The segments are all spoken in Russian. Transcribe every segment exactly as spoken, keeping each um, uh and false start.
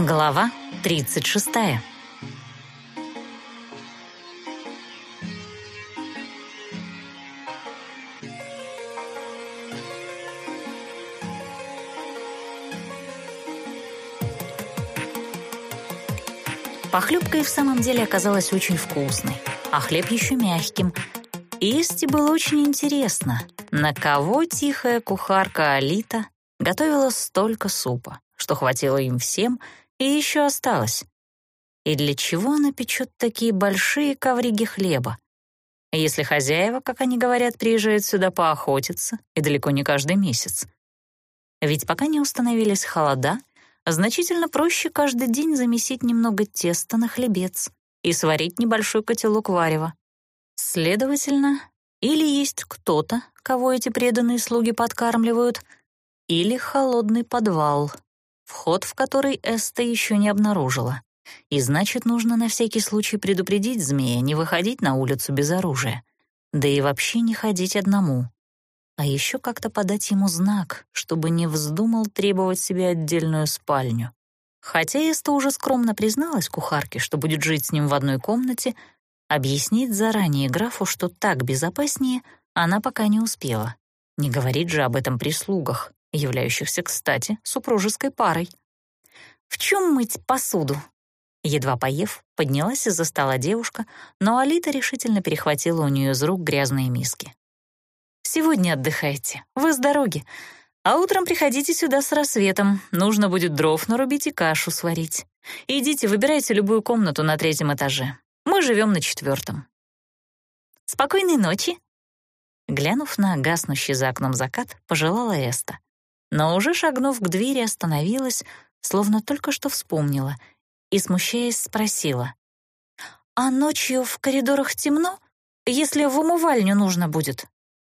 Глава тридцать шестая. Похлебка и в самом деле оказалась очень вкусной, а хлеб еще мягким. И Эсте было очень интересно, на кого тихая кухарка Алита готовила столько супа, что хватило им всем и еще осталось. И для чего она печет такие большие ковриги хлеба? Если хозяева, как они говорят, приезжают сюда поохотиться, и далеко не каждый месяц. Ведь пока не установились холода, значительно проще каждый день замесить немного теста на хлебец и сварить небольшой котелок варева. Следовательно, или есть кто-то, кого эти преданные слуги подкармливают, или холодный подвал, вход в который Эста еще не обнаружила. И значит, нужно на всякий случай предупредить змея не выходить на улицу без оружия, да и вообще не ходить одному. А еще как-то подать ему знак, чтобы не вздумал требовать себе отдельную спальню. Хотя Эста уже скромно призналась кухарке, что будет жить с ним в одной комнате, объяснить заранее графу, что так безопаснее, она пока не успела. Не говорит же об этом при слугах, являющихся, кстати, супружеской парой. «В чем мыть посуду?» Едва поев, поднялась из-за стола девушка, но Алита решительно перехватила у нее из рук грязные миски. «Сегодня отдыхайте, вы с дороги, а утром приходите сюда с рассветом, нужно будет дров нарубить и кашу сварить. Идите, выбирайте любую комнату на третьем этаже, мы живем на четвертом». «Спокойной ночи!» Глянув на гаснущий за окном закат, пожелала Эста, но уже шагнув к двери, остановилась, словно только что вспомнила, и, смущаясь, спросила: «А ночью в коридорах темно, если в умывальню нужно будет?»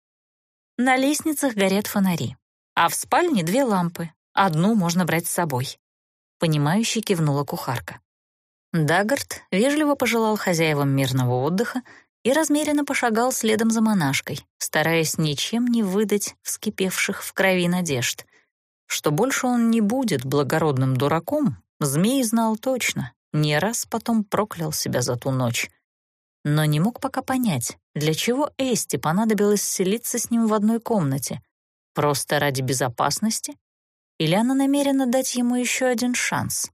«На лестницах горят фонари, а в спальне две лампы, одну можно брать с собой», — понимающе кивнула кухарка. Даггард вежливо пожелал хозяевам мирного отдыха и размеренно пошагал следом за монашкой, стараясь ничем не выдать вскипевших в крови надежд. Что больше он не будет благородным дураком, змей знал точно, не раз потом проклял себя за ту ночь. Но не мог пока понять, для чего Эсте понадобилось селиться с ним в одной комнате. Просто ради безопасности? Или она намерена дать ему еще один шанс?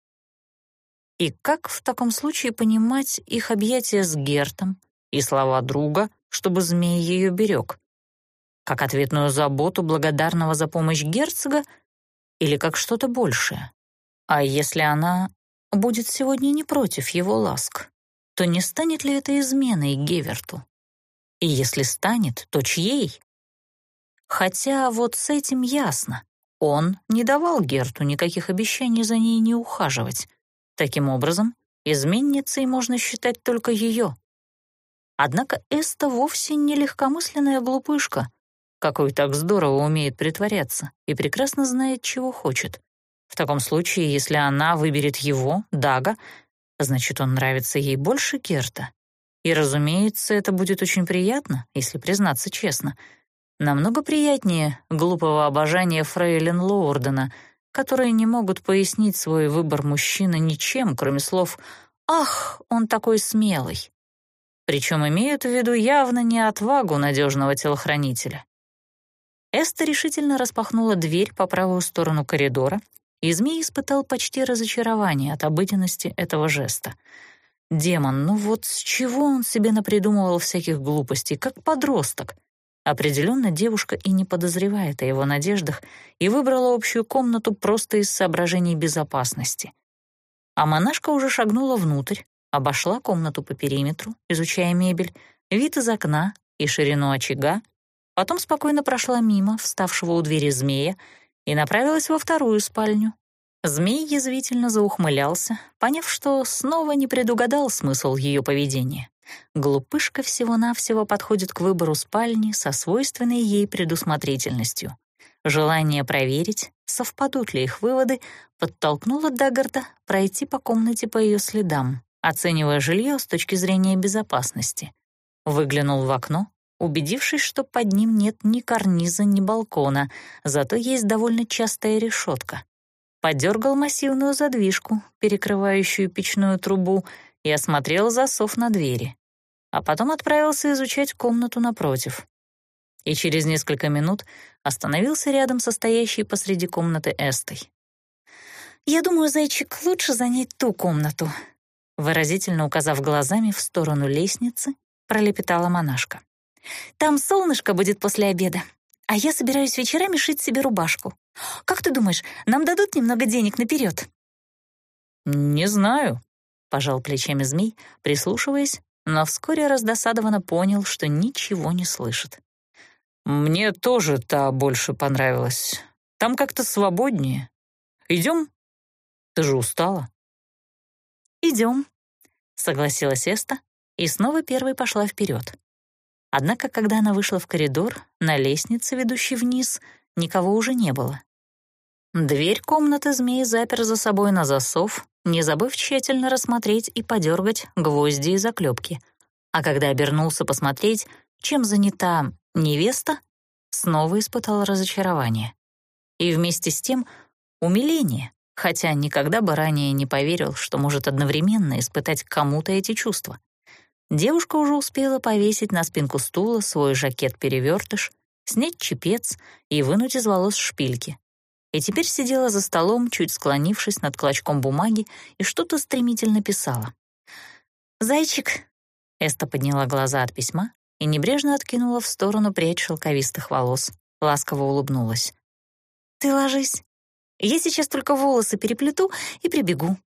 И как в таком случае понимать их объятия с Гертом и слова друга, чтобы змей ее берег? Как ответную заботу благодарного за помощь герцога или как что-то большее? А если она будет сегодня не против его ласк, то не станет ли это изменой Геверту? И если станет, то чьей? Хотя вот с этим ясно. Он не давал Герту никаких обещаний за ней не ухаживать. Таким образом, изменницей можно считать только ее. Однако Эста вовсе не легкомысленная глупышка, какой так здорово умеет притворяться и прекрасно знает, чего хочет. В таком случае, если она выберет его, Дага, значит, он нравится ей больше Герта. И, разумеется, это будет очень приятно, если признаться честно. Намного приятнее глупого обожания фрейлин Лоурдена, которые не могут пояснить свой выбор мужчины ничем, кроме слов «Ах, он такой смелый». Причем имеют в виду явно не отвагу надежного телохранителя. Эста решительно распахнула дверь по правую сторону коридора, и змей испытал почти разочарование от обыденности этого жеста. Демон, ну вот с чего он себе напридумывал всяких глупостей, как подросток? Определенно девушка и не подозревает о его надеждах и выбрала общую комнату просто из соображений безопасности. А монашка уже шагнула внутрь, обошла комнату по периметру, изучая мебель, вид из окна и ширину очага, потом спокойно прошла мимо вставшего у двери змея и направилась во вторую спальню. Змей язвительно заухмылялся, поняв, что снова не предугадал смысл ее поведения. Глупышка всего-навсего подходит к выбору спальни со свойственной ей предусмотрительностью. Желание проверить, совпадут ли их выводы, подтолкнуло Даггарда пройти по комнате по ее следам, оценивая жилье с точки зрения безопасности. Выглянул в окно, убедившись, что под ним нет ни карниза, ни балкона, зато есть довольно частая решетка. подергал массивную задвижку, перекрывающую печную трубу, и осмотрел засов на двери, а потом отправился изучать комнату напротив. И через несколько минут остановился рядом со стоящей посреди комнаты Эстой. «Я думаю, зайчик, лучше занять ту комнату», выразительно указав глазами в сторону лестницы, пролепетала монашка. «Там солнышко будет после обеда, а я собираюсь вечерами шить себе рубашку. Как ты думаешь, нам дадут немного денег наперед?» «Не знаю», — пожал плечами змей, прислушиваясь, но вскоре раздосадованно понял, что ничего не слышит. «Мне тоже та больше понравилась. Там как-то свободнее. Идем? Ты же устала». «Идем», — согласилась Эста и снова первой пошла вперед. Однако, когда она вышла в коридор, на лестнице, ведущей вниз, никого уже не было. Дверь комнаты змей запер за собой на засов, не забыв тщательно рассмотреть и подергать гвозди и заклепки. А когда обернулся посмотреть, чем занята невеста, снова испытал разочарование. И вместе с тем умиление, хотя никогда бы ранее не поверил, что может одновременно испытать кому-то эти чувства. Девушка уже успела повесить на спинку стула свой жакет-перевертыш, снять чепец и вынуть из волос шпильки. И теперь сидела за столом, чуть склонившись над клочком бумаги, и что-то стремительно писала. «Зайчик», — Эста подняла глаза от письма и небрежно откинула в сторону прядь шелковистых волос, ласково улыбнулась. «Ты ложись. Я сейчас только волосы переплету и прибегу».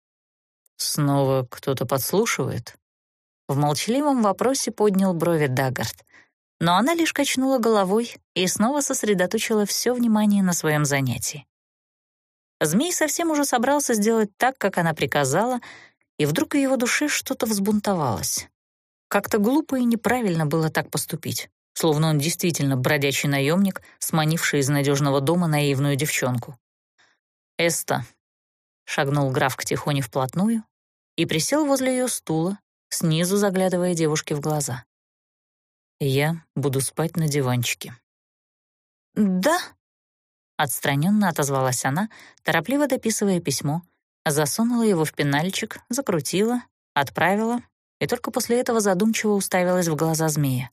«Снова кто-то подслушивает?» В молчаливом вопросе поднял брови Даггард, но она лишь качнула головой и снова сосредоточила все внимание на своем занятии. Змей совсем уже собрался сделать так, как она приказала, и вдруг в его душе что-то взбунтовалось. Как-то глупо и неправильно было так поступить, словно он действительно бродячий наемник, сманивший из надежного дома наивную девчонку. «Эста», — шагнул граф к Тихоне вплотную и присел возле ее стула, снизу заглядывая девушке в глаза. «Я буду спать на диванчике». «Да?» — отстраненно отозвалась она, торопливо дописывая письмо, засунула его в пенальчик, закрутила, отправила и только после этого задумчиво уставилась в глаза змея.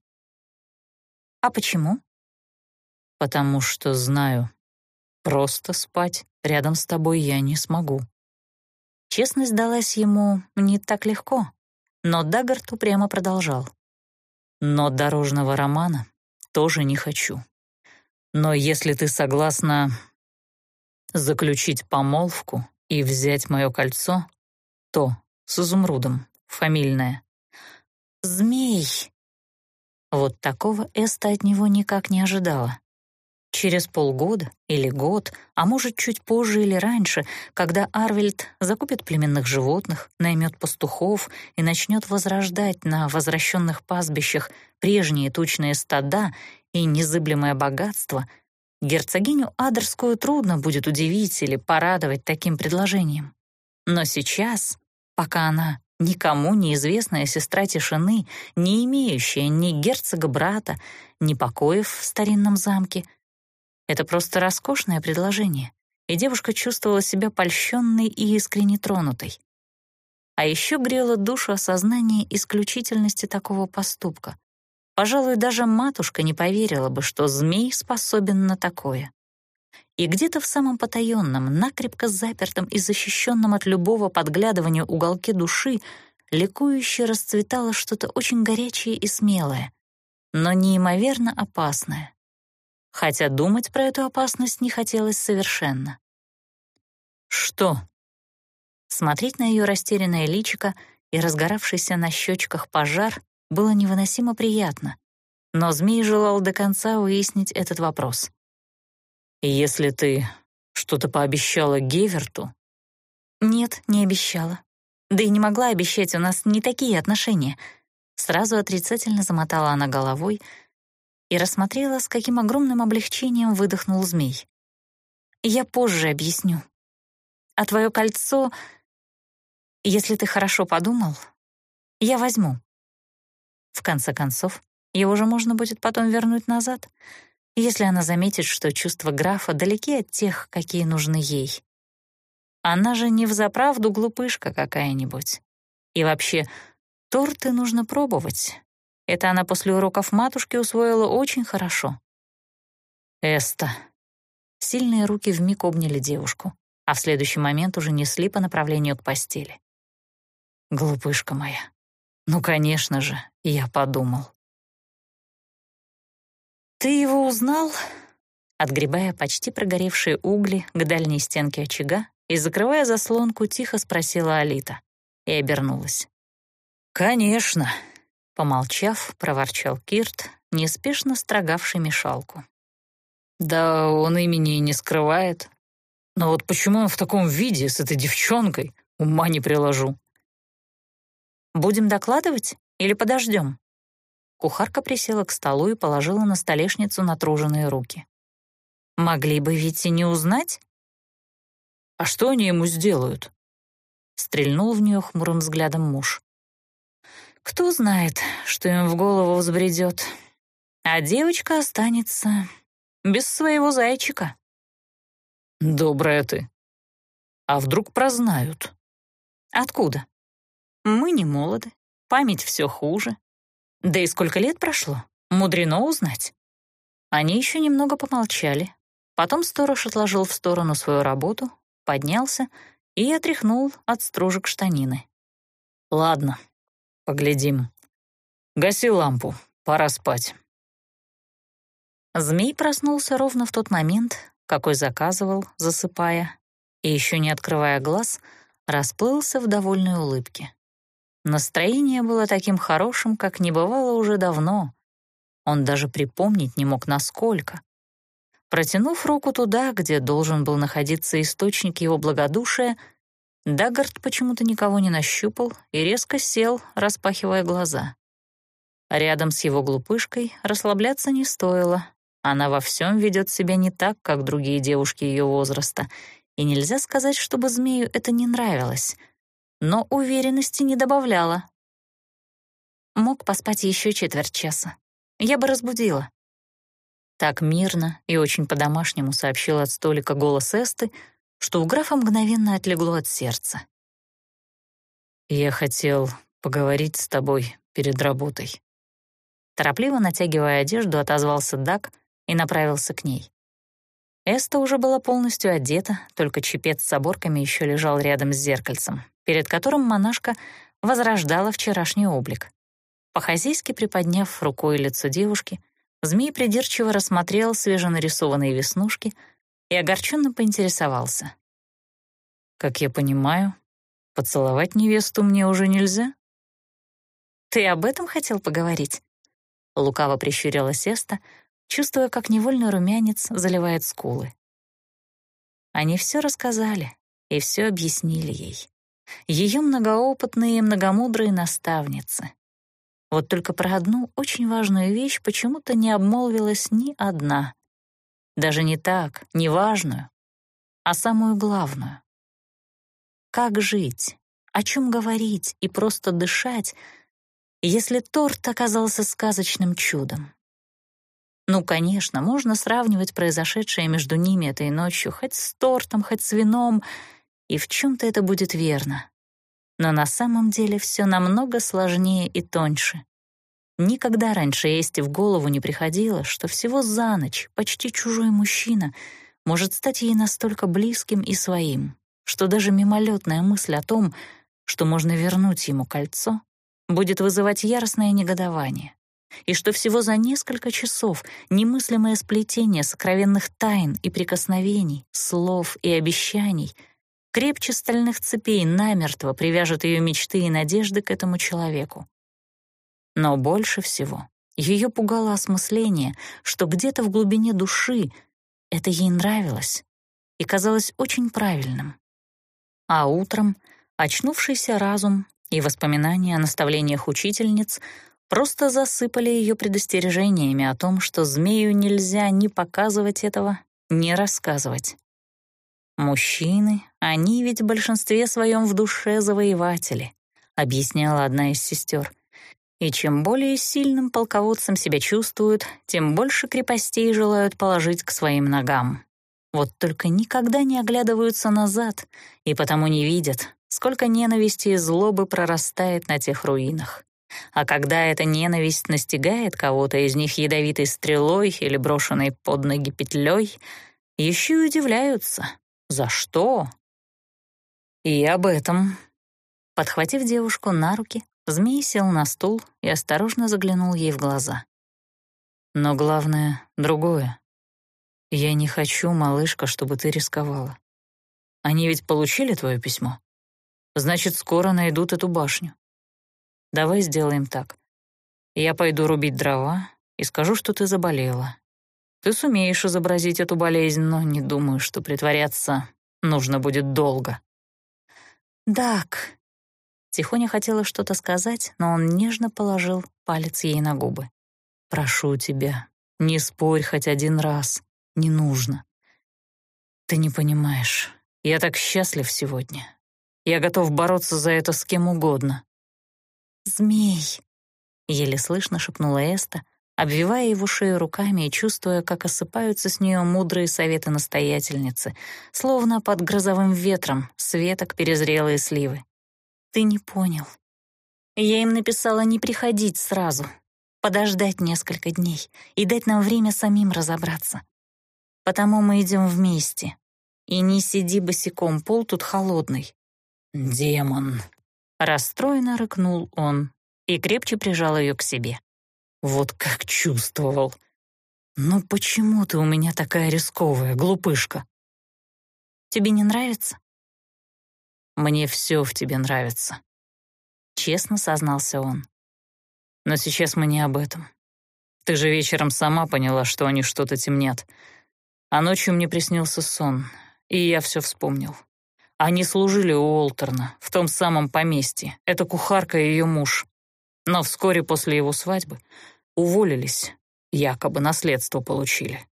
«А почему?» «Потому что знаю, просто спать рядом с тобой я не смогу». Честность далась ему не так легко, но Даггард упрямо продолжал. «Но дорожного романа тоже не хочу. Но если ты согласна заключить помолвку и взять мое кольцо, то с изумрудом, фамильное». «Змей!» Вот такого Эста от него никак не ожидала. Через полгода или год, а может, чуть позже или раньше, когда Арвельд закупит племенных животных, наймет пастухов и начнет возрождать на возвращенных пастбищах прежние тучные стада и незыблемое богатство, герцогиню Адерскую трудно будет удивить или порадовать таким предложением. Но сейчас, пока она никому неизвестная сестра тишины, не имеющая ни герцога-брата, ни покоев в старинном замке, это просто роскошное предложение, и девушка чувствовала себя польщенной и искренне тронутой. А еще грело душу осознание исключительности такого поступка. Пожалуй, даже матушка не поверила бы, что змей способен на такое. И где-то в самом потаенном, накрепко запертом и защищенном от любого подглядывания уголке души ликующе расцветало что-то очень горячее и смелое, но неимоверно опасное. Хотя думать про эту опасность не хотелось совершенно. «Что?» Смотреть на ее растерянное личико и разгоравшийся на щечках пожар было невыносимо приятно, но змей желал до конца выяснить этот вопрос. «Если ты что-то пообещала Геверту...» «Нет, не обещала. Да и не могла обещать, у нас не такие отношения». Сразу отрицательно замотала она головой и рассмотрела, с каким огромным облегчением выдохнул змей. «Я позже объясню. А твое кольцо, если ты хорошо подумал, я возьму. В конце концов, его же можно будет потом вернуть назад, если она заметит, что чувства графа далеки от тех, какие нужны ей. Она же не взаправду глупышка какая-нибудь. И вообще, торты нужно пробовать. Это она после уроков матушки усвоила очень хорошо. Эста. Сильные руки вмиг обняли девушку, а в следующий момент уже несли по направлению к постели. Глупышка моя. Ну, конечно же, я подумал. «Ты его узнал?» Отгребая почти прогоревшие угли к дальней стенке очага и закрывая заслонку, тихо спросила Алита и обернулась. «Конечно», — помолчав, проворчал Кирт, неспешно строгавший мешалку. «Да он имени и не скрывает. Но вот почему он в таком виде с этой девчонкой, ума не приложу». «Будем докладывать или подождем?» Кухарка присела к столу и положила на столешницу натруженные руки. «Могли бы ведь и не узнать?» «А что они ему сделают?» Стрельнул в нее хмурым взглядом муж. «Кто знает, что им в голову взбредет. А девочка останется без своего зайчика». «Добрая ты. А вдруг прознают?» «Откуда? Мы не молоды, память все хуже. Да и сколько лет прошло, мудрено узнать». Они еще немного помолчали. Потом сторож отложил в сторону свою работу, поднялся и отряхнул от стружек штанины. «Ладно, поглядим. Гаси лампу, пора спать». Змей проснулся ровно в тот момент, какой заказывал, засыпая, и, еще не открывая глаз, расплылся в довольной улыбке. Настроение было таким хорошим, как не бывало уже давно. Он даже припомнить не мог, насколько. Протянув руку туда, где должен был находиться источник его благодушия, Даггард почему-то никого не нащупал и резко сел, распахивая глаза. Рядом с его глупышкой расслабляться не стоило. Она во всем ведет себя не так, как другие девушки ее возраста, и нельзя сказать, чтобы змею это не нравилось, но уверенности не добавляло. Мог поспать еще четверть часа. Я бы разбудила. Так мирно и очень по-домашнему сообщил от столика голос Эсты, что у графа мгновенно отлегло от сердца. «Я хотел поговорить с тобой перед работой». Торопливо натягивая одежду, отозвался Даг и направился к ней. Эста уже была полностью одета, только чепец с оборками еще лежал рядом с зеркальцем, перед которым монашка возрождала вчерашний облик. По-хозяйски приподняв рукой лицо девушки, змей придирчиво рассмотрел свеженарисованные веснушки и огорченно поинтересовался. «Как я понимаю, поцеловать невесту мне уже нельзя?» «Ты об этом хотел поговорить?» Лукаво прищурилась Эста, чувствуя, как невольный румянец заливает скулы. Они все рассказали и все объяснили ей. Ее многоопытные и многомудрые наставницы. Вот только про одну очень важную вещь почему-то не обмолвилась ни одна. Даже не так, не важную, а самую главную. Как жить, о чем говорить и просто дышать, если торт оказался сказочным чудом? Ну, конечно, можно сравнивать произошедшее между ними этой ночью хоть с тортом, хоть с вином, и в чем-то это будет верно. Но на самом деле все намного сложнее и тоньше. Никогда раньше Эсте в голову не приходило, что всего за ночь почти чужой мужчина может стать ей настолько близким и своим, что даже мимолетная мысль о том, что можно вернуть ему кольцо, будет вызывать яростное негодование, и что всего за несколько часов немыслимое сплетение сокровенных тайн и прикосновений, слов и обещаний крепче стальных цепей намертво привяжет ее мечты и надежды к этому человеку. Но больше всего ее пугало осмысление, что где-то в глубине души это ей нравилось и казалось очень правильным. А утром очнувшийся разум и воспоминания о наставлениях учительниц просто засыпали ее предостережениями о том, что змею нельзя ни показывать этого, ни рассказывать. «Мужчины, они ведь в большинстве своем в душе завоеватели», — объясняла одна из сестер. «И чем более сильным полководцем себя чувствуют, тем больше крепостей желают положить к своим ногам. Вот только никогда не оглядываются назад и потому не видят, сколько ненависти и злобы прорастает на тех руинах. А когда эта ненависть настигает кого-то из них ядовитой стрелой или брошенной под ноги петлей, еще и удивляются. За что? И об этом. Подхватив девушку на руки, змей сел на стул и осторожно заглянул ей в глаза. Но главное — другое. Я не хочу, малышка, чтобы ты рисковала. Они ведь получили твое письмо. Значит, скоро найдут эту башню. Давай сделаем так. Я пойду рубить дрова и скажу, что ты заболела. Ты сумеешь изобразить эту болезнь, но не думаю, что притворяться нужно будет долго. «Дак». Тихоня хотела что-то сказать, но он нежно положил палец ей на губы. «Прошу тебя, не спорь хоть один раз. Не нужно. Ты не понимаешь, я так счастлив сегодня. Я готов бороться за это с кем угодно». «Змей», — еле слышно шепнула Эста, обвивая его шею руками и чувствуя, как осыпаются с нее мудрые советы настоятельницы, словно под грозовым ветром с веток перезрелые сливы. «Ты не понял. Я им написала не приходить сразу, подождать несколько дней и дать нам время самим разобраться. Потому мы идем вместе. И не сиди босиком, пол тут холодный». «Демон!» — расстроенно рыкнул он и крепче прижал ее к себе. «Вот как чувствовал. Ну почему ты у меня такая рисковая, глупышка?» «Тебе не нравится?» «Мне все в тебе нравится», — честно сознался он. «Но сейчас мы не об этом. Ты же вечером сама поняла, что они что-то темнят. А ночью мне приснился сон, и я все вспомнил. Они служили у Уолтерна, в том самом поместье. Это кухарка и ее муж. Но вскоре после его свадьбы уволились, якобы наследство получили».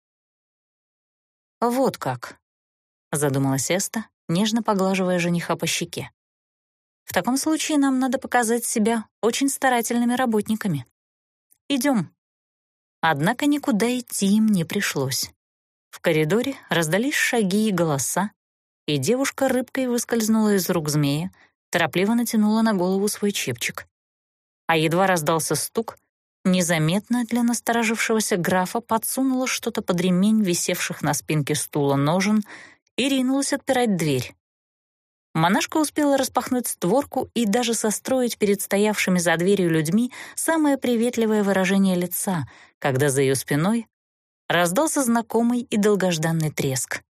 «Вот как», — задумалась Эста, нежно поглаживая жениха по щеке. «В таком случае нам надо показать себя очень старательными работниками. Идем». Однако никуда идти им не пришлось. В коридоре раздались шаги и голоса, и девушка рыбкой выскользнула из рук змея, торопливо натянула на голову свой чепчик. А едва раздался стук, незаметно для насторожившегося графа подсунула что-то под ремень висевших на спинке стула ножен и ринулась отпирать дверь. Монашка успела распахнуть створку и даже состроить перед стоявшими за дверью людьми самое приветливое выражение лица, когда за ее спиной раздался знакомый и долгожданный треск.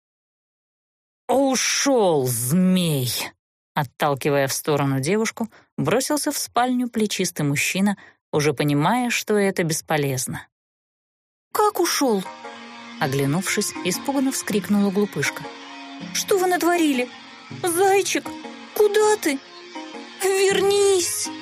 «Ушел, змей!» Отталкивая в сторону девушку, бросился в спальню плечистый мужчина, уже понимая, что это бесполезно. «Как ушел?» Оглянувшись, испуганно вскрикнула глупышка. «Что вы натворили? Зайчик, куда ты? Вернись!»